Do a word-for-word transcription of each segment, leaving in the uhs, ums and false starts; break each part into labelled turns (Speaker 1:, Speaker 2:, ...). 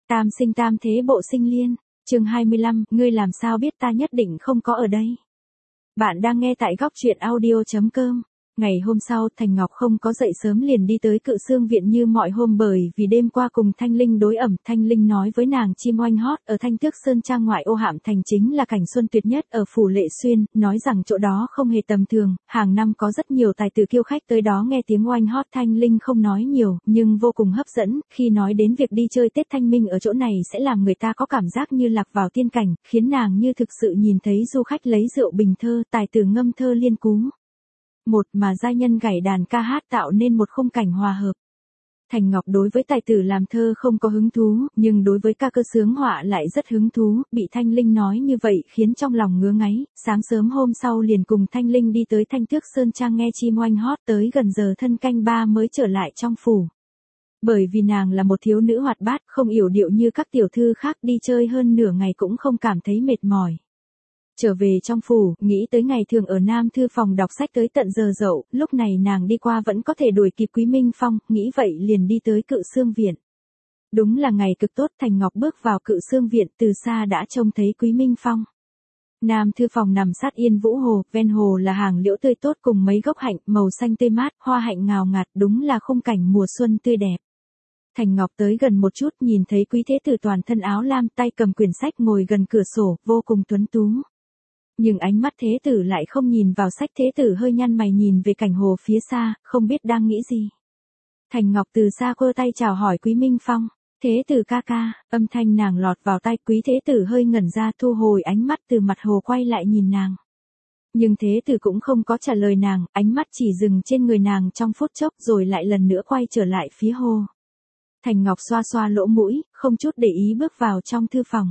Speaker 1: Tam sinh tam thế bộ sinh liên, chương hai mươi lăm, ngươi làm sao biết ta nhất định không có ở đây. Bạn đang nghe tại góc truyện audio.com. Ngày hôm sau, Thành Ngọc không có dậy sớm liền đi tới Cự Xương viện như mọi hôm bởi vì đêm qua cùng Thanh Linh đối ẩm. Thanh Linh nói với nàng chim oanh hót ở Thanh Tước Sơn Trang ngoại ô Hạm Thành chính là cảnh xuân tuyệt nhất ở phủ Lệ Xuyên, nói rằng chỗ đó không hề tầm thường, hàng năm có rất nhiều tài tử kiêu khách tới đó nghe tiếng oanh hót. Thanh Linh không nói nhiều, nhưng vô cùng hấp dẫn, khi nói đến việc đi chơi Tết Thanh Minh ở chỗ này sẽ làm người ta có cảm giác như lạc vào tiên cảnh, khiến nàng như thực sự nhìn thấy du khách lấy rượu bình thơ, tài tử ngâm thơ liên cú. Một mà giai nhân gảy đàn ca hát tạo nên một khung cảnh hòa hợp. Thành Ngọc đối với tài tử làm thơ không có hứng thú, nhưng đối với ca cơ sướng họa lại rất hứng thú, bị Thanh Linh nói như vậy khiến trong lòng ngứa ngáy, sáng sớm hôm sau liền cùng Thanh Linh đi tới Thanh Tước Sơn Trang nghe chim oanh hót tới gần giờ thân canh ba mới trở lại trong phủ. Bởi vì nàng là một thiếu nữ hoạt bát, không yểu điệu như các tiểu thư khác, đi chơi hơn nửa ngày cũng không cảm thấy mệt mỏi. Trở về trong phủ, nghĩ tới ngày thường ở Nam Thư phòng đọc sách tới tận giờ dậu, lúc này nàng đi qua vẫn có thể đuổi kịp Quý Minh Phong, nghĩ vậy liền đi tới Cự Xương viện. Đúng là ngày cực tốt, Thành Ngọc bước vào Cự Xương viện, từ xa đã trông thấy Quý Minh Phong. Nam Thư phòng nằm sát Yên Vũ Hồ, ven hồ là hàng liễu tươi tốt cùng mấy gốc hạnh, màu xanh tươi mát, hoa hạnh ngào ngạt, đúng là khung cảnh mùa xuân tươi đẹp. Thành Ngọc tới gần một chút nhìn thấy Quý Thế Tử toàn thân áo lam, tay cầm quyển sách ngồi gần cửa sổ, vô cùng tuấn tú. Nhưng ánh mắt Thế Tử lại không nhìn vào sách, Thế Tử hơi nhăn mày nhìn về cảnh hồ phía xa, không biết đang nghĩ gì. Thành Ngọc từ xa quơ tay chào hỏi Quý Minh Phong, Thế Tử ca ca, âm thanh nàng lọt vào tai, Quý Thế Tử hơi ngẩn ra, thu hồi ánh mắt từ mặt hồ quay lại nhìn nàng. Nhưng Thế Tử cũng không có trả lời nàng, ánh mắt chỉ dừng trên người nàng trong phút chốc rồi lại lần nữa quay trở lại phía hồ. Thành Ngọc xoa xoa lỗ mũi, không chút để ý bước vào trong thư phòng.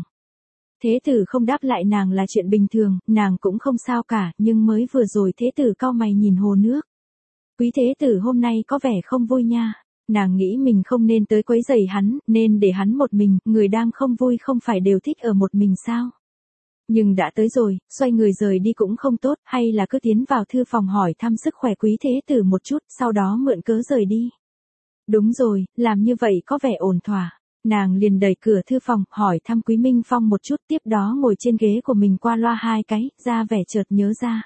Speaker 1: Thế Tử không đáp lại nàng là chuyện bình thường, nàng cũng không sao cả, nhưng mới vừa rồi Thế Tử cau mày nhìn hồ nước. Quý Thế Tử hôm nay có vẻ không vui nha. Nàng nghĩ mình không nên tới quấy rầy hắn, nên để hắn một mình, người đang không vui không phải đều thích ở một mình sao. Nhưng đã tới rồi, xoay người rời đi cũng không tốt, hay là cứ tiến vào thư phòng hỏi thăm sức khỏe Quý Thế Tử một chút, sau đó mượn cớ rời đi. Đúng rồi, làm như vậy có vẻ ổn thỏa. Nàng liền đẩy cửa thư phòng, hỏi thăm Quý Minh Phong một chút, tiếp đó ngồi trên ghế của mình qua loa hai cái, ra vẻ chợt nhớ ra.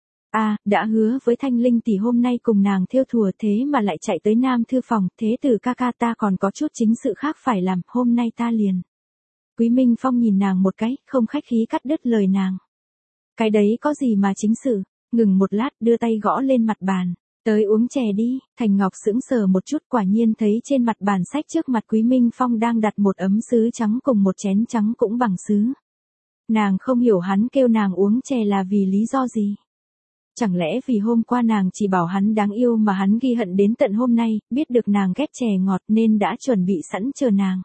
Speaker 1: À, đã hứa với Thanh Linh tỷ hôm nay cùng nàng thêu thùa, thế mà lại chạy tới Nam Thư phòng, Thế Tử ca ca ta còn có chút chính sự khác phải làm, hôm nay ta liền. Quý Minh Phong nhìn nàng một cái, không khách khí cắt đứt lời nàng. Cái đấy có gì mà chính sự, ngừng một lát đưa tay gõ lên mặt bàn. Tới uống chè đi. Thành Ngọc sững sờ một chút, quả nhiên thấy trên mặt bàn sách trước mặt Quý Minh Phong đang đặt một ấm sứ trắng cùng một chén trắng cũng bằng sứ. Nàng không hiểu hắn kêu nàng uống chè là vì lý do gì. Chẳng lẽ vì hôm qua nàng chỉ bảo hắn đáng yêu mà hắn ghi hận đến tận hôm nay, biết được nàng ghét chè ngọt nên đã chuẩn bị sẵn chờ nàng.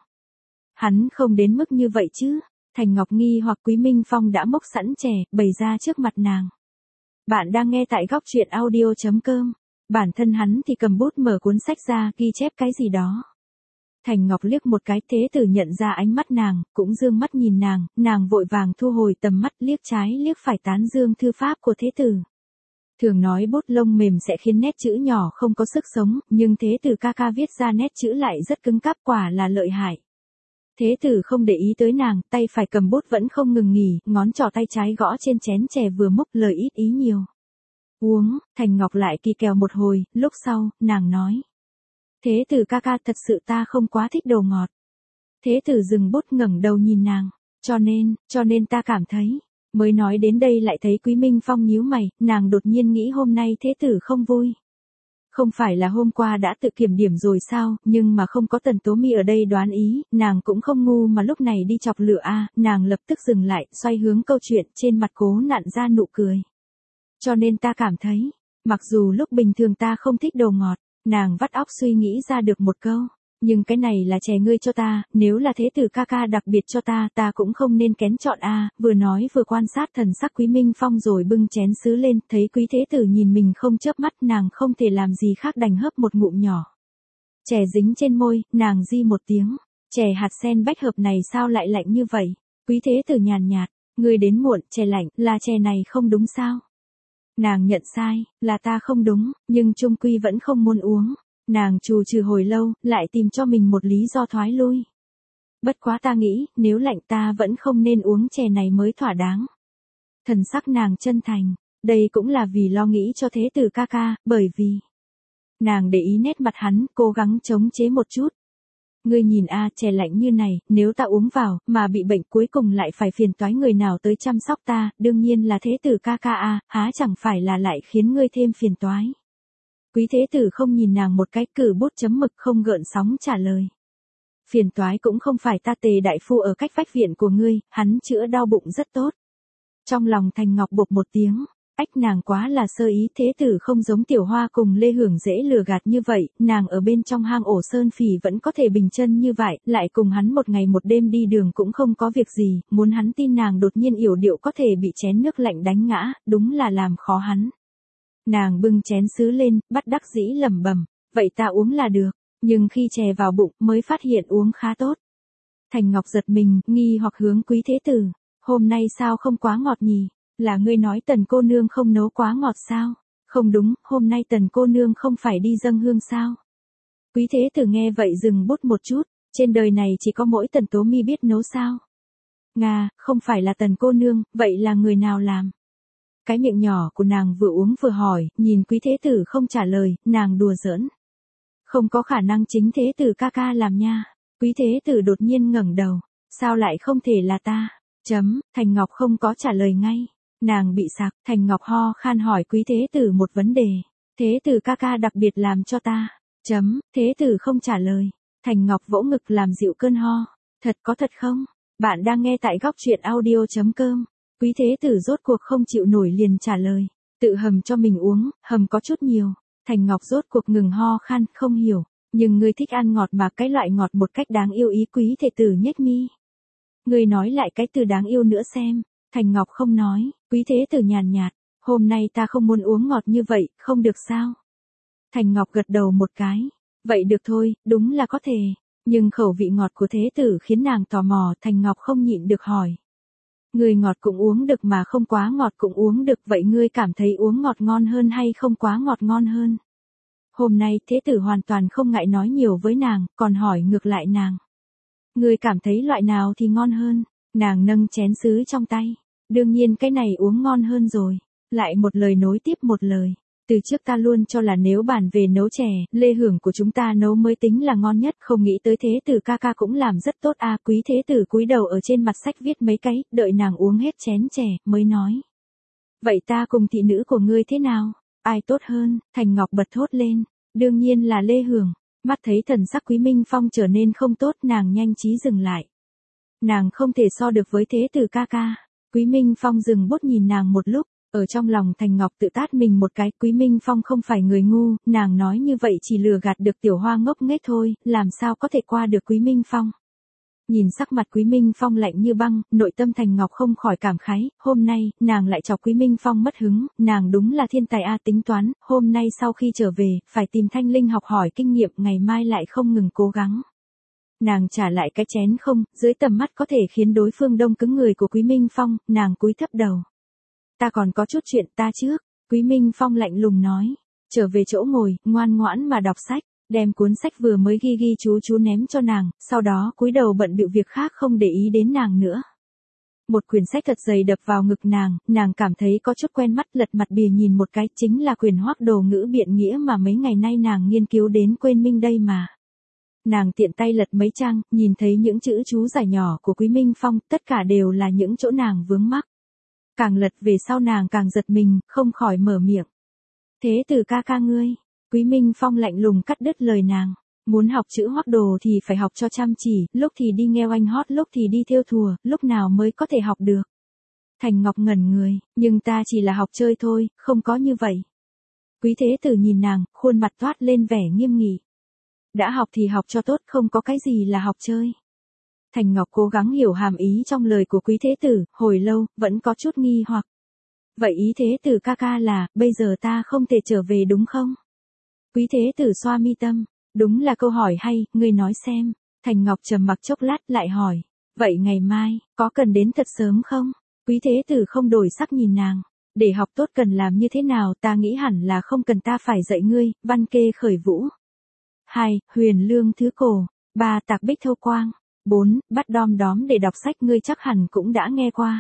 Speaker 1: Hắn không đến mức như vậy chứ. Thành Ngọc nghi hoặc, Quý Minh Phong đã mốc sẵn chè, bày ra trước mặt nàng. Bạn đang nghe tại góc truyện audio.com. Bản thân hắn thì cầm bút mở cuốn sách ra, ghi chép cái gì đó. Thành Ngọc liếc một cái, Thế Tử nhận ra ánh mắt nàng, cũng dương mắt nhìn nàng, nàng vội vàng thu hồi tầm mắt, liếc trái liếc phải tán dương thư pháp của Thế Tử. Thường nói bút lông mềm sẽ khiến nét chữ nhỏ không có sức sống, nhưng Thế Tử ca ca viết ra nét chữ lại rất cứng cáp, quả là lợi hại. Thế Tử không để ý tới nàng, tay phải cầm bút vẫn không ngừng nghỉ, ngón trỏ tay trái gõ trên chén chè vừa múc, lời ít ý nhiều. Uống, Thành Ngọc lại kỳ kèo một hồi, lúc sau, nàng nói. Thế Tử ca ca, thật sự ta không quá thích đồ ngọt. Thế Tử dừng bút ngẩng đầu nhìn nàng, cho nên, cho nên ta cảm thấy. Mới nói đến đây lại thấy Quý Minh Phong nhíu mày, nàng đột nhiên nghĩ hôm nay Thế Tử không vui. Không phải là hôm qua đã tự kiểm điểm rồi sao, nhưng mà không có Tần Tố Mi ở đây đoán ý, nàng cũng không ngu mà lúc này đi chọc lửa a, nàng lập tức dừng lại, xoay hướng câu chuyện, trên mặt cố nặn ra nụ cười. Cho nên ta cảm thấy, mặc dù lúc bình thường ta không thích đồ ngọt, nàng vắt óc suy nghĩ ra được một câu, nhưng cái này là chè ngươi cho ta, nếu là Thế Tử ca ca đặc biệt cho ta, ta cũng không nên kén chọn a. Vừa nói vừa quan sát thần sắc Quý Minh Phong rồi bưng chén sứ lên, thấy Quý Thế Tử nhìn mình không chớp mắt, nàng không thể làm gì khác đành hớp một ngụm nhỏ. Chè dính trên môi, nàng di một tiếng, chè hạt sen bách hợp này sao lại lạnh như vậy? Quý Thế Tử nhàn nhạt, ngươi đến muộn, chè lạnh, là chè này không đúng sao? Nàng nhận sai, là ta không đúng, nhưng chung quy vẫn không muốn uống. Nàng trù trừ hồi lâu, lại tìm cho mình một lý do thoái lui. Bất quá ta nghĩ, nếu lạnh ta vẫn không nên uống chè này mới thỏa đáng. Thần sắc nàng chân thành, đây cũng là vì lo nghĩ cho thế tử ca ca, bởi vì... Nàng để ý nét mặt hắn, cố gắng chống chế một chút. Ngươi nhìn a, chè lạnh như này, nếu ta uống vào, mà bị bệnh cuối cùng lại phải phiền toái người nào tới chăm sóc ta, đương nhiên là thế tử ca ca a, há chẳng phải là lại khiến ngươi thêm phiền toái. Quý thế tử không nhìn nàng một cái, cử bút chấm mực không gợn sóng trả lời. Phiền toái cũng không phải ta, Tề đại phu ở cách vách viện của ngươi, hắn chữa đau bụng rất tốt. Trong lòng Thành Ngọc bộp một tiếng, ách nàng quá là sơ ý, thế tử không giống Tiểu Hoa cùng Lê Hưởng dễ lừa gạt như vậy, nàng ở bên trong hang ổ sơn phỉ vẫn có thể bình chân như vậy, lại cùng hắn một ngày một đêm đi đường cũng không có việc gì, muốn hắn tin nàng đột nhiên yểu điệu có thể bị chén nước lạnh đánh ngã, đúng là làm khó hắn. Nàng bưng chén sứ lên, bắt đắc dĩ lẩm bẩm, vậy ta uống là được, nhưng khi chè vào bụng mới phát hiện uống khá tốt. Thành Ngọc giật mình, nghi hoặc hướng Quý thế tử, hôm nay sao không quá ngọt nhỉ? Là ngươi nói Tần cô nương không nấu quá ngọt sao? Không đúng, hôm nay Tần cô nương không phải đi dâng hương sao? Quý thế tử nghe vậy dừng bút một chút, trên đời này chỉ có mỗi Tần Tố Mi biết nấu sao? Nga, không phải là Tần cô nương, vậy là người nào làm? Cái miệng nhỏ của nàng vừa uống vừa hỏi, nhìn Quý thế tử không trả lời, nàng đùa giỡn. Không có khả năng chính thế tử ca ca làm nha. Quý thế tử đột nhiên ngẩng đầu, sao lại không thể là ta? Chấm, Thành Ngọc không có trả lời ngay. Nàng bị sặc, Thành Ngọc ho khan hỏi Quý thế tử một vấn đề. Thế tử ca ca đặc biệt làm cho ta. Chấm, thế tử không trả lời. Thành Ngọc vỗ ngực làm dịu cơn ho. Thật có thật không? Bạn đang nghe tại góc truyện audio chấm com. Quý thế tử rốt cuộc không chịu nổi liền trả lời. Tự hầm cho mình uống, hầm có chút nhiều. Thành Ngọc rốt cuộc ngừng ho khan, không hiểu. Nhưng ngươi thích ăn ngọt mà cái loại ngọt một cách đáng yêu ý Quý thế tử nhếch mi. Ngươi nói lại cái từ đáng yêu nữa xem. Thành Ngọc không nói, Quý thế tử nhàn nhạt, hôm nay ta không muốn uống ngọt như vậy, không được sao? Thành Ngọc gật đầu một cái, vậy được thôi, đúng là có thể, nhưng khẩu vị ngọt của thế tử khiến nàng tò mò, Thành Ngọc không nhịn được hỏi. Ngươi ngọt cũng uống được mà không quá ngọt cũng uống được, vậy ngươi cảm thấy uống ngọt ngon hơn hay không quá ngọt ngon hơn? Hôm nay thế tử hoàn toàn không ngại nói nhiều với nàng, còn hỏi ngược lại nàng. Ngươi cảm thấy loại nào thì ngon hơn? Nàng nâng chén sứ trong tay. Đương nhiên cái này uống ngon hơn rồi. Lại một lời nối tiếp một lời. Từ trước ta luôn cho là nếu bàn về nấu chè, Lê Hưởng của chúng ta nấu mới tính là ngon nhất, không nghĩ tới thế tử ca ca cũng làm rất tốt a. Quý thế tử cúi đầu ở trên mặt sách viết mấy cái, đợi nàng uống hết chén chè, mới nói. Vậy ta cùng thị nữ của ngươi thế nào? Ai tốt hơn? Thành Ngọc bật thốt lên. Đương nhiên là Lê Hưởng. Mắt thấy thần sắc Quý Minh Phong trở nên không tốt, nàng nhanh trí dừng lại. Nàng không thể so được với thế tử ca ca. Quý Minh Phong dừng bút nhìn nàng một lúc, ở trong lòng Thành Ngọc tự tát mình một cái, Quý Minh Phong không phải người ngu, nàng nói như vậy chỉ lừa gạt được Tiểu Hoa ngốc nghếch thôi, làm sao có thể qua được Quý Minh Phong. Nhìn sắc mặt Quý Minh Phong lạnh như băng, nội tâm Thành Ngọc không khỏi cảm khái, hôm nay, nàng lại chọc Quý Minh Phong mất hứng, nàng đúng là thiên tài a, tính toán, hôm nay sau khi trở về, phải tìm Thanh Linh học hỏi kinh nghiệm, ngày mai lại không ngừng cố gắng. Nàng trả lại cái chén không, dưới tầm mắt có thể khiến đối phương đông cứng người của Quý Minh Phong, nàng cúi thấp đầu. Ta còn có chút chuyện ta trước, Quý Minh Phong lạnh lùng nói, trở về chỗ ngồi, ngoan ngoãn mà đọc sách, đem cuốn sách vừa mới ghi ghi chú chú ném cho nàng, sau đó cúi đầu bận bịu việc khác không để ý đến nàng nữa. Một quyển sách thật dày đập vào ngực nàng, nàng cảm thấy có chút quen mắt, lật mặt bìa nhìn một cái, chính là quyển Hoác Đồ ngữ biện nghĩa mà mấy ngày nay nàng nghiên cứu đến quên minh đây mà. Nàng tiện tay lật mấy trang, nhìn thấy những chữ chú giải nhỏ của Quý Minh Phong, tất cả đều là những chỗ nàng vướng mắc. Càng lật về sau nàng càng giật mình, không khỏi mở miệng. Thế tử ca ca ngươi, Quý Minh Phong lạnh lùng cắt đứt lời nàng. Muốn học chữ Hoác Đồ thì phải học cho chăm chỉ, lúc thì đi nghe oanh hót, lúc thì đi thêu thùa, lúc nào mới có thể học được. Thành Ngọc ngẩn người, nhưng ta chỉ là học chơi thôi, không có như vậy. Quý thế tử nhìn nàng, khuôn mặt toát lên vẻ nghiêm nghị. Đã học thì học cho tốt, không có cái gì là học chơi. Thành Ngọc cố gắng hiểu hàm ý trong lời của quý thế tử, hồi lâu, vẫn có chút nghi hoặc. Vậy ý thế tử ca ca là, bây giờ ta không thể trở về đúng không? Quý thế tử xoa mi tâm, đúng là câu hỏi hay, ngươi nói xem. Thành Ngọc trầm mặc chốc lát lại hỏi, vậy ngày mai, có cần đến thật sớm không? Quý thế tử không đổi sắc nhìn nàng, để học tốt cần làm như thế nào, ta nghĩ hẳn là không cần ta phải dạy ngươi, văn kê khởi vũ. Hai, huyền lương thứ cổ, ba tạc bích thâu quang. bốn. Bắt đom đóm để đọc sách, ngươi chắc hẳn cũng đã nghe qua.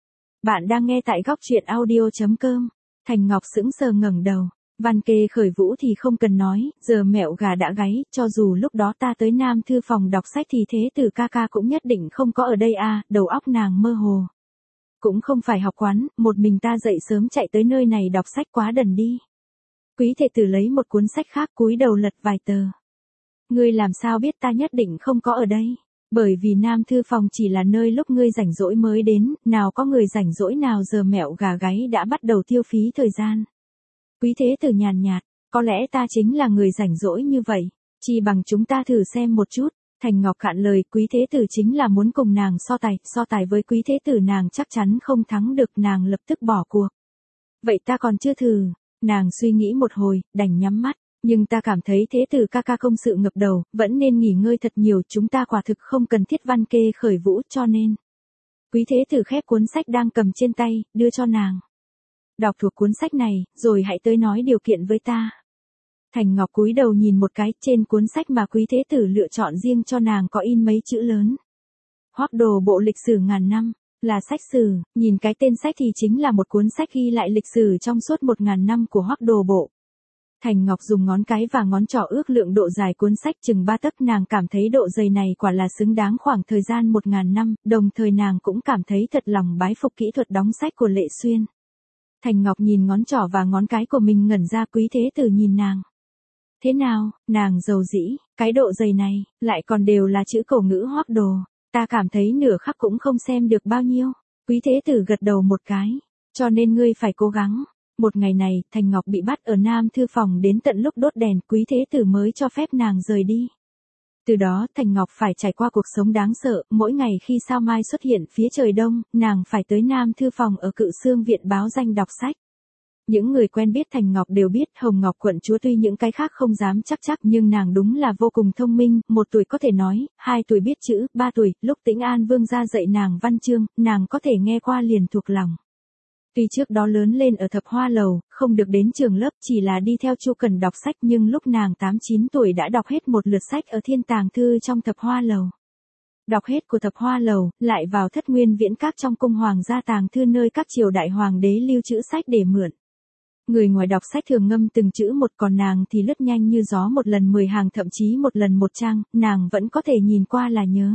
Speaker 1: Bạn đang nghe tại góc truyện audio chấm com. Thành Ngọc sững sờ ngẩng đầu. Văn Kê Khởi Vũ thì không cần nói, giờ mẹo gà đã gáy, cho dù lúc đó ta tới Nam Thư phòng đọc sách thì Thế Tử ca ca cũng nhất định không có ở đây à, đầu óc nàng mơ hồ. Cũng không phải học quán, một mình ta dậy sớm chạy tới nơi này đọc sách quá đần đi. Quý Thế Tử lấy một cuốn sách khác cúi đầu lật vài tờ. Ngươi làm sao biết ta nhất định không có ở đây? Bởi vì Nam Thư phòng chỉ là nơi lúc ngươi rảnh rỗi mới đến, nào có người rảnh rỗi nào giờ mẹo gà gáy đã bắt đầu tiêu phí thời gian. Quý Thế Tử nhàn nhạt, có lẽ ta chính là người rảnh rỗi như vậy, chi bằng chúng ta thử xem một chút. Thành Ngọc cạn lời, Quý Thế Tử chính là muốn cùng nàng so tài, so tài với Quý Thế Tử nàng chắc chắn không thắng được, nàng lập tức bỏ cuộc. Vậy ta còn chưa thử, nàng suy nghĩ một hồi, đành nhắm mắt, nhưng ta cảm thấy Thế Tử ca ca công sự ngập đầu, vẫn nên nghỉ ngơi thật nhiều, chúng ta quả thực không cần thiết Văn Kê Khởi Vũ cho nên. Quý Thế Tử khép cuốn sách đang cầm trên tay, đưa cho nàng. Đọc thuộc cuốn sách này, rồi hãy tới nói điều kiện với ta. Thành Ngọc cúi đầu nhìn một cái, trên cuốn sách mà Quý Thế Tử lựa chọn riêng cho nàng có in mấy chữ lớn. Hoác Đồ Bộ lịch sử ngàn năm, là sách sử, nhìn cái tên sách thì chính là một cuốn sách ghi lại lịch sử trong suốt một ngàn năm của Hoác Đồ Bộ. Thành Ngọc dùng ngón cái và ngón trỏ ước lượng độ dài cuốn sách chừng ba tấc, nàng cảm thấy độ dày này quả là xứng đáng khoảng thời gian một ngàn năm, đồng thời nàng cũng cảm thấy thật lòng bái phục kỹ thuật đóng sách của Lệ Xuyên. Thành Ngọc nhìn ngón trỏ và ngón cái của mình ngẩn ra, Quý Thế Tử nhìn nàng. Thế nào, nàng dầu dĩ, cái độ dày này, lại còn đều là chữ cổ ngữ Hoác Đồ, ta cảm thấy nửa khắc cũng không xem được bao nhiêu. Quý Thế Tử gật đầu một cái, cho nên ngươi phải cố gắng. Một ngày này, Thành Ngọc bị bắt ở Nam Thư phòng đến tận lúc đốt đèn, Quý Thế Tử mới cho phép nàng rời đi. Từ đó, Thành Ngọc phải trải qua cuộc sống đáng sợ, mỗi ngày khi sao mai xuất hiện phía trời đông, nàng phải tới Nam Thư phòng ở Cự Xương viện báo danh đọc sách. Những người quen biết Thành Ngọc đều biết Hồng Ngọc quận chúa tuy những cái khác không dám chắc chắc nhưng nàng đúng là vô cùng thông minh, một tuổi có thể nói, hai tuổi biết chữ, ba tuổi, lúc Tĩnh An Vương ra dạy nàng văn chương, nàng có thể nghe qua liền thuộc lòng. Tuy trước đó lớn lên ở Thập Hoa Lầu, không được đến trường lớp, chỉ là đi theo Chu Cần đọc sách, nhưng lúc nàng tám chín tuổi đã đọc hết một lượt sách ở Thiên Tàng Thư trong Thập Hoa Lầu. Đọc hết của Thập Hoa Lầu, lại vào Thất Nguyên Viễn Các trong cung Hoàng gia Tàng Thư nơi các triều đại hoàng đế lưu trữ sách để mượn. Người ngoài đọc sách thường ngâm từng chữ một, còn nàng thì lướt nhanh như gió, một lần mười hàng thậm chí một lần một trang, nàng vẫn có thể nhìn qua là nhớ.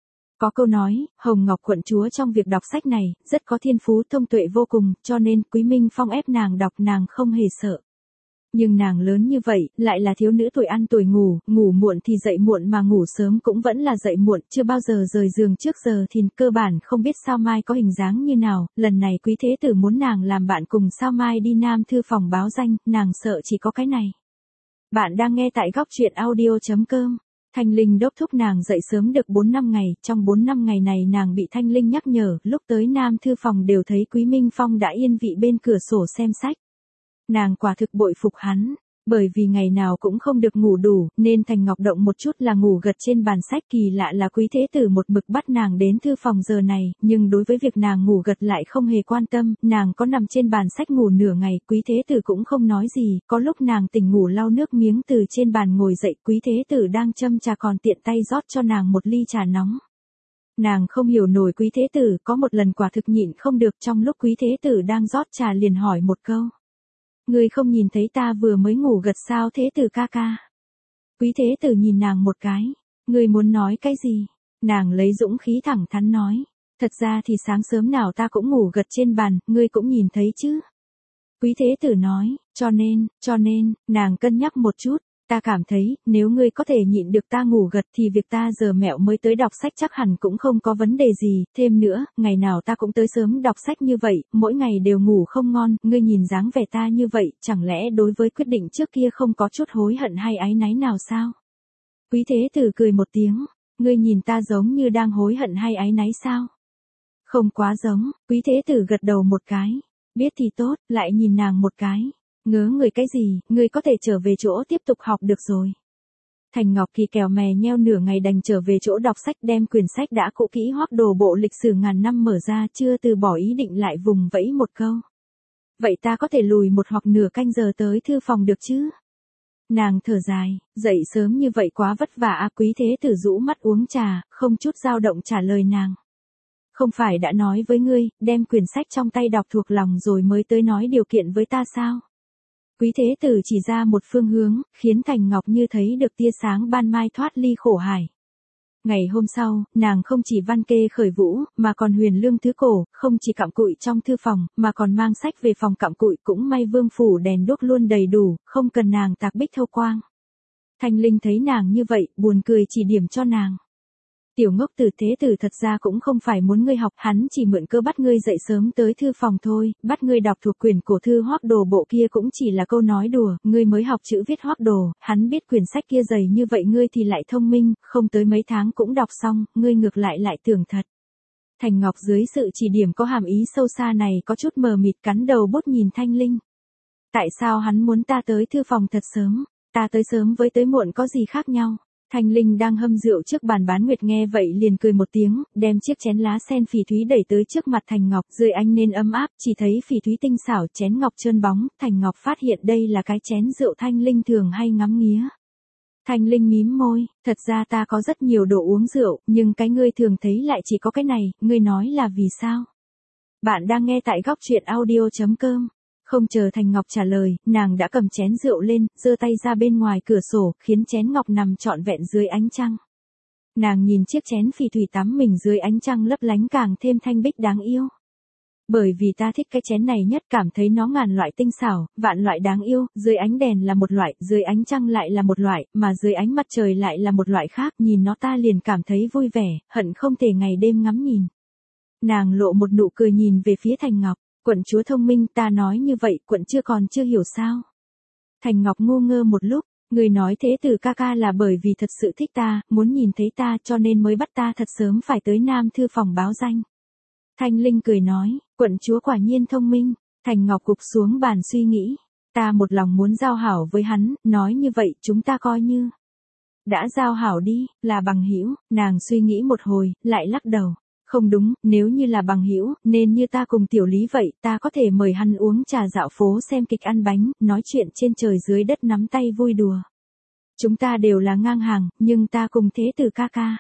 Speaker 1: Có câu nói, Hồng Ngọc quận chúa trong việc đọc sách này, rất có thiên phú thông tuệ vô cùng, cho nên Quý Minh Phong ép nàng đọc nàng không hề sợ. Nhưng nàng lớn như vậy, lại là thiếu nữ tuổi ăn tuổi ngủ, ngủ muộn thì dậy muộn mà ngủ sớm cũng vẫn là dậy muộn, chưa bao giờ rời giường trước giờ thì cơ bản không biết sao mai có hình dáng như nào, lần này Quý Thế Tử muốn nàng làm bạn cùng sao mai đi Nam Thư phòng báo danh, nàng sợ chỉ có cái này. Bạn đang nghe tại góc truyện audio chấm com. Thanh Linh đốc thúc nàng dậy sớm được bốn năm ngày, trong bốn năm ngày này nàng bị Thanh Linh nhắc nhở, lúc tới Nam Thư phòng đều thấy Quý Minh Phong đã yên vị bên cửa sổ xem sách. Nàng quả thực bội phục hắn, bởi vì ngày nào cũng không được ngủ đủ, nên Thành Ngọc động một chút là ngủ gật trên bàn sách, kỳ lạ là Quý Thế Tử một mực bắt nàng đến thư phòng giờ này, nhưng đối với việc nàng ngủ gật lại không hề quan tâm, nàng có nằm trên bàn sách ngủ nửa ngày, Quý Thế Tử cũng không nói gì, có lúc nàng tỉnh ngủ lau nước miếng từ trên bàn ngồi dậy, Quý Thế Tử đang châm trà còn tiện tay rót cho nàng một ly trà nóng. Nàng không hiểu nổi Quý Thế Tử, có một lần quả thực nhịn không được, trong lúc Quý Thế Tử đang rót trà liền hỏi một câu. Ngươi không nhìn thấy ta vừa mới ngủ gật sao Thế Tử ca ca? Quý Thế Tử nhìn nàng một cái. Ngươi muốn nói cái gì? Nàng lấy dũng khí thẳng thắn nói. Thật ra thì sáng sớm nào ta cũng ngủ gật trên bàn, ngươi cũng nhìn thấy chứ. Quý Thế Tử nói, cho nên, cho nên, nàng cân nhắc một chút. Ta cảm thấy, nếu ngươi có thể nhịn được ta ngủ gật thì việc ta giờ mẹo mới tới đọc sách chắc hẳn cũng không có vấn đề gì, thêm nữa, ngày nào ta cũng tới sớm đọc sách như vậy, mỗi ngày đều ngủ không ngon, ngươi nhìn dáng vẻ ta như vậy, chẳng lẽ đối với quyết định trước kia không có chút hối hận hay áy náy nào sao? Quý Thế Tử cười một tiếng, ngươi nhìn ta giống như đang hối hận hay áy náy sao? Không quá giống, Quý Thế Tử gật đầu một cái, biết thì tốt, lại nhìn nàng một cái. Ngớ người cái gì, ngươi có thể trở về chỗ tiếp tục học được rồi. Thành Ngọc Kỳ kèo mè nheo nửa ngày đành trở về chỗ đọc sách, đem quyển sách đã cũ kỹ Hoác Đồ Bộ lịch sử ngàn năm mở ra, chưa từ bỏ ý định lại vùng vẫy một câu. Vậy ta có thể lùi một hoặc nửa canh giờ tới thư phòng được chứ? Nàng thở dài, dậy sớm như vậy quá vất vả à, Quý Thế Tử rũ mắt uống trà, không chút dao động trả lời nàng. Không phải đã nói với ngươi, đem quyển sách trong tay đọc thuộc lòng rồi mới tới nói điều kiện với ta sao? Quý Thế Tử chỉ ra một phương hướng, khiến Thành Ngọc như thấy được tia sáng ban mai thoát ly khổ hải. Ngày hôm sau, nàng không chỉ văn kê khởi vũ, mà còn huyền lương thứ cổ, không chỉ cặm cụi trong thư phòng, mà còn mang sách về phòng cặm cụi, cũng may vương phủ đèn đuốc luôn đầy đủ, không cần nàng tạc bích thâu quang. Thanh Linh thấy nàng như vậy, buồn cười chỉ điểm cho nàng. Tiểu ngốc Tử, Thế Tử thật ra cũng không phải muốn ngươi học, hắn chỉ mượn cơ bắt ngươi dậy sớm tới thư phòng thôi, bắt ngươi đọc thuộc quyển cổ thư Hoác Đồ bộ kia cũng chỉ là câu nói đùa, ngươi mới học chữ viết Hoác Đồ, hắn biết quyển sách kia dày như vậy ngươi thì lại thông minh, không tới mấy tháng cũng đọc xong, ngươi ngược lại lại tưởng thật. Thành Ngọc dưới sự chỉ điểm có hàm ý sâu xa này có chút mờ mịt, cắn đầu bút nhìn Thanh Linh. Tại sao hắn muốn ta tới thư phòng thật sớm, ta tới sớm với tới muộn có gì khác nhau? Thanh Linh đang hâm rượu trước bàn bán nguyệt nghe vậy liền cười một tiếng, đem chiếc chén lá sen phỉ thúy đẩy tới trước mặt Thành Ngọc, dưới ánh nến ấm áp, chỉ thấy phỉ thúy tinh xảo, chén ngọc trơn bóng, Thành Ngọc phát hiện đây là cái chén rượu Thanh Linh thường hay ngắm nghía. Thanh Linh mím môi, thật ra ta có rất nhiều đồ uống rượu, nhưng cái ngươi thường thấy lại chỉ có cái này, ngươi nói là vì sao? Bạn đang nghe tại góc truyện audio chấm com. Không chờ Thành Ngọc trả lời, nàng đã cầm chén rượu lên, giơ tay ra bên ngoài cửa sổ, khiến chén ngọc nằm trọn vẹn dưới ánh trăng. Nàng nhìn chiếc chén phỉ thủy tắm mình dưới ánh trăng lấp lánh càng thêm thanh bích đáng yêu. Bởi vì ta thích cái chén này nhất, cảm thấy nó ngàn loại tinh xảo, vạn loại đáng yêu, dưới ánh đèn là một loại, dưới ánh trăng lại là một loại, mà dưới ánh mặt trời lại là một loại khác, nhìn nó ta liền cảm thấy vui vẻ, hận không thể ngày đêm ngắm nhìn. Nàng lộ một nụ cười nhìn về phía Thành Ngọc. Quận chúa thông minh, ta nói như vậy, quận chưa còn chưa hiểu sao? Thành Ngọc ngu ngơ một lúc, người nói Thế Tử ca ca là bởi vì thật sự thích ta, muốn nhìn thấy ta cho nên mới bắt ta thật sớm phải tới Nam thư phòng báo danh. Thanh Linh cười nói, quận chúa quả nhiên thông minh. Thành Ngọc gục xuống bàn suy nghĩ, ta một lòng muốn giao hảo với hắn, nói như vậy chúng ta coi như đã giao hảo đi, là bằng hữu. Nàng suy nghĩ một hồi, lại lắc đầu. Không đúng, nếu như là bằng hữu, nên như ta cùng Tiểu Lý vậy, ta có thể mời hắn uống trà dạo phố xem kịch ăn bánh, nói chuyện trên trời dưới đất nắm tay vui đùa. Chúng ta đều là ngang hàng, nhưng ta cùng Thế Tử ca ca.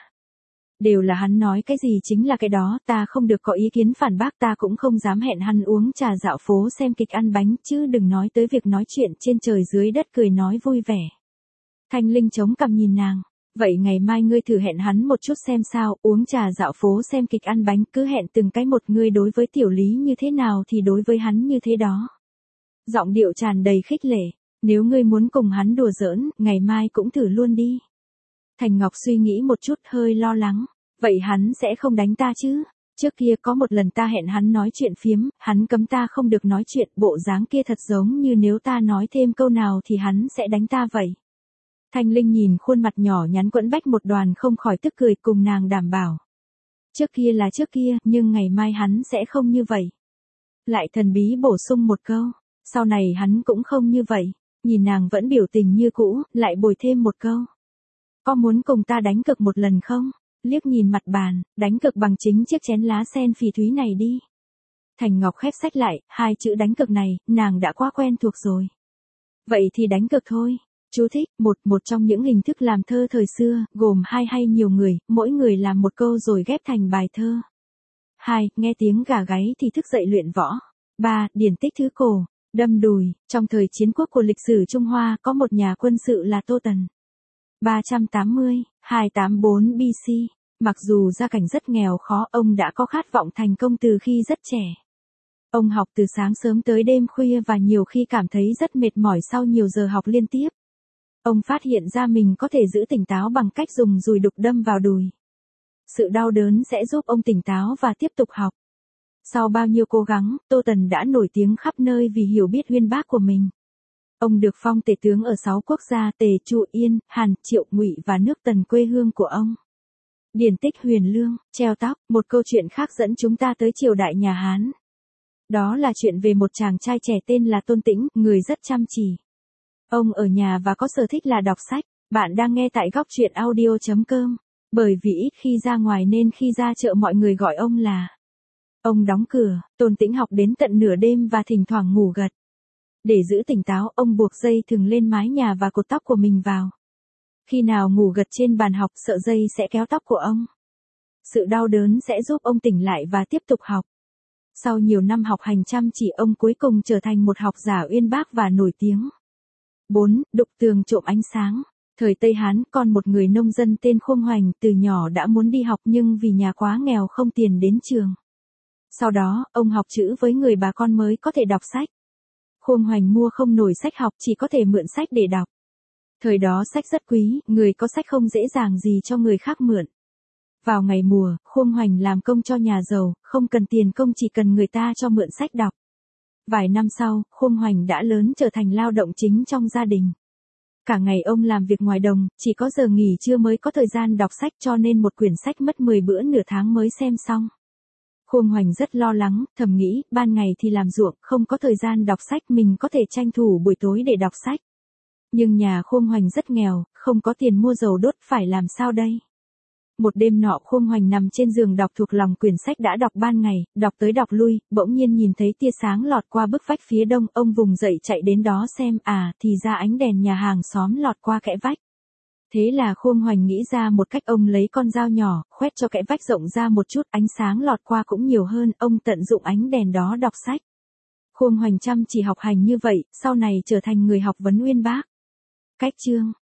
Speaker 1: Đều là hắn nói cái gì chính là cái đó, ta không được có ý kiến phản bác, ta cũng không dám hẹn hắn uống trà dạo phố xem kịch ăn bánh, chứ đừng nói tới việc nói chuyện trên trời dưới đất cười nói vui vẻ. Thanh Linh chống cằm nhìn nàng. Vậy ngày mai ngươi thử hẹn hắn một chút xem sao, uống trà dạo phố xem kịch ăn bánh, cứ hẹn từng cái một, ngươi đối với Tiểu Lý như thế nào thì đối với hắn như thế đó. Giọng điệu tràn đầy khích lệ, nếu ngươi muốn cùng hắn đùa giỡn, ngày mai cũng thử luôn đi. Thành Ngọc suy nghĩ một chút hơi lo lắng, vậy hắn sẽ không đánh ta chứ? Trước kia có một lần ta hẹn hắn nói chuyện phiếm, hắn cấm ta không được nói chuyện, bộ dáng kia thật giống như nếu ta nói thêm câu nào thì hắn sẽ đánh ta vậy. Thanh Linh nhìn khuôn mặt nhỏ nhắn quẫn bách một đoàn không khỏi tức cười, cùng nàng đảm bảo. Trước kia là trước kia, nhưng ngày mai hắn sẽ không như vậy. Lại thần bí bổ sung một câu, sau này hắn cũng không như vậy. Nhìn nàng vẫn biểu tình như cũ, lại bồi thêm một câu. Có muốn cùng ta đánh cực một lần không? Liếc nhìn mặt bàn, đánh cực bằng chính chiếc chén lá sen phỉ thúy này đi. Thành Ngọc khép sách lại, hai chữ đánh cực này, nàng đã quá quen thuộc rồi. Vậy thì đánh cực thôi. Chú thích, một, một trong những hình thức làm thơ thời xưa, gồm hai hay nhiều người, mỗi người làm một câu rồi ghép thành bài thơ. Hai, nghe tiếng gà gáy thì thức dậy luyện võ. Ba, điển tích thứ cổ, đâm đùi, trong thời chiến quốc của lịch sử Trung Hoa có một nhà quân sự là Tô Tần. ba trăm tám mươi, hai trăm tám mươi tư bê xê, mặc dù gia cảnh rất nghèo khó, ông đã có khát vọng thành công từ khi rất trẻ. Ông học từ sáng sớm tới đêm khuya và nhiều khi cảm thấy rất mệt mỏi sau nhiều giờ học liên tiếp. Ông phát hiện ra mình có thể giữ tỉnh táo bằng cách dùng dùi đục đâm vào đùi. Sự đau đớn sẽ giúp ông tỉnh táo và tiếp tục học. Sau bao nhiêu cố gắng, Tô Tần đã nổi tiếng khắp nơi vì hiểu biết uyên bác của mình. Ông được phong tể tướng ở sáu quốc gia Tề, Chu, Yên, Hàn, Triệu, Ngụy và nước Tần quê hương của ông. Điển tích huyền lương, treo tóc, một câu chuyện khác dẫn chúng ta tới triều đại nhà Hán. Đó là chuyện về một chàng trai trẻ tên là Tôn Tĩnh, người rất chăm chỉ. Ông ở nhà và có sở thích là đọc sách. Bạn đang nghe tại góc truyện audio chấm com. Bởi vì ít khi ra ngoài nên khi ra chợ mọi người gọi ông là ông đóng cửa. Tôn Tĩnh học đến tận nửa đêm và thỉnh thoảng ngủ gật. Để giữ tỉnh táo, ông buộc dây thừng lên mái nhà và cột tóc của mình vào. Khi nào ngủ gật trên bàn học, sợ dây sẽ kéo tóc của ông. Sự đau đớn sẽ giúp ông tỉnh lại và tiếp tục học. Sau nhiều năm học hành chăm chỉ, ông cuối cùng trở thành một học giả uyên bác và nổi tiếng. bốn. Đục tường trộm ánh sáng. Thời Tây Hán, con một người nông dân tên Khuông Hoành từ nhỏ đã muốn đi học nhưng vì nhà quá nghèo không tiền đến trường. Sau đó, ông học chữ với người bà con mới có thể đọc sách. Khuông Hoành mua không nổi sách học, chỉ có thể mượn sách để đọc. Thời đó sách rất quý, người có sách không dễ dàng gì cho người khác mượn. Vào ngày mùa, Khuông Hoành làm công cho nhà giàu, không cần tiền công, chỉ cần người ta cho mượn sách đọc. Vài năm sau, Khuông Hoành đã lớn, trở thành lao động chính trong gia đình. Cả ngày ông làm việc ngoài đồng, chỉ có giờ nghỉ trưa mới có thời gian đọc sách, cho nên một quyển sách mất mười bữa nửa tháng mới xem xong. Khuông Hoành rất lo lắng, thầm nghĩ, ban ngày thì làm ruộng, không có thời gian đọc sách, mình có thể tranh thủ buổi tối để đọc sách. Nhưng nhà Khuông Hoành rất nghèo, không có tiền mua dầu đốt, phải làm sao đây? Một đêm nọ, Khuông Hoành nằm trên giường đọc thuộc lòng quyển sách đã đọc ban ngày, đọc tới đọc lui, bỗng nhiên nhìn thấy tia sáng lọt qua bức vách phía đông, ông vùng dậy chạy đến đó xem, à, thì ra ánh đèn nhà hàng xóm lọt qua kẽ vách. Thế là Khuông Hoành nghĩ ra một cách, ông lấy con dao nhỏ, khoét cho kẽ vách rộng ra một chút, ánh sáng lọt qua cũng nhiều hơn, ông tận dụng ánh đèn đó đọc sách. Khuông Hoành chăm chỉ học hành như vậy, sau này trở thành người học vấn uyên bác. Cách chương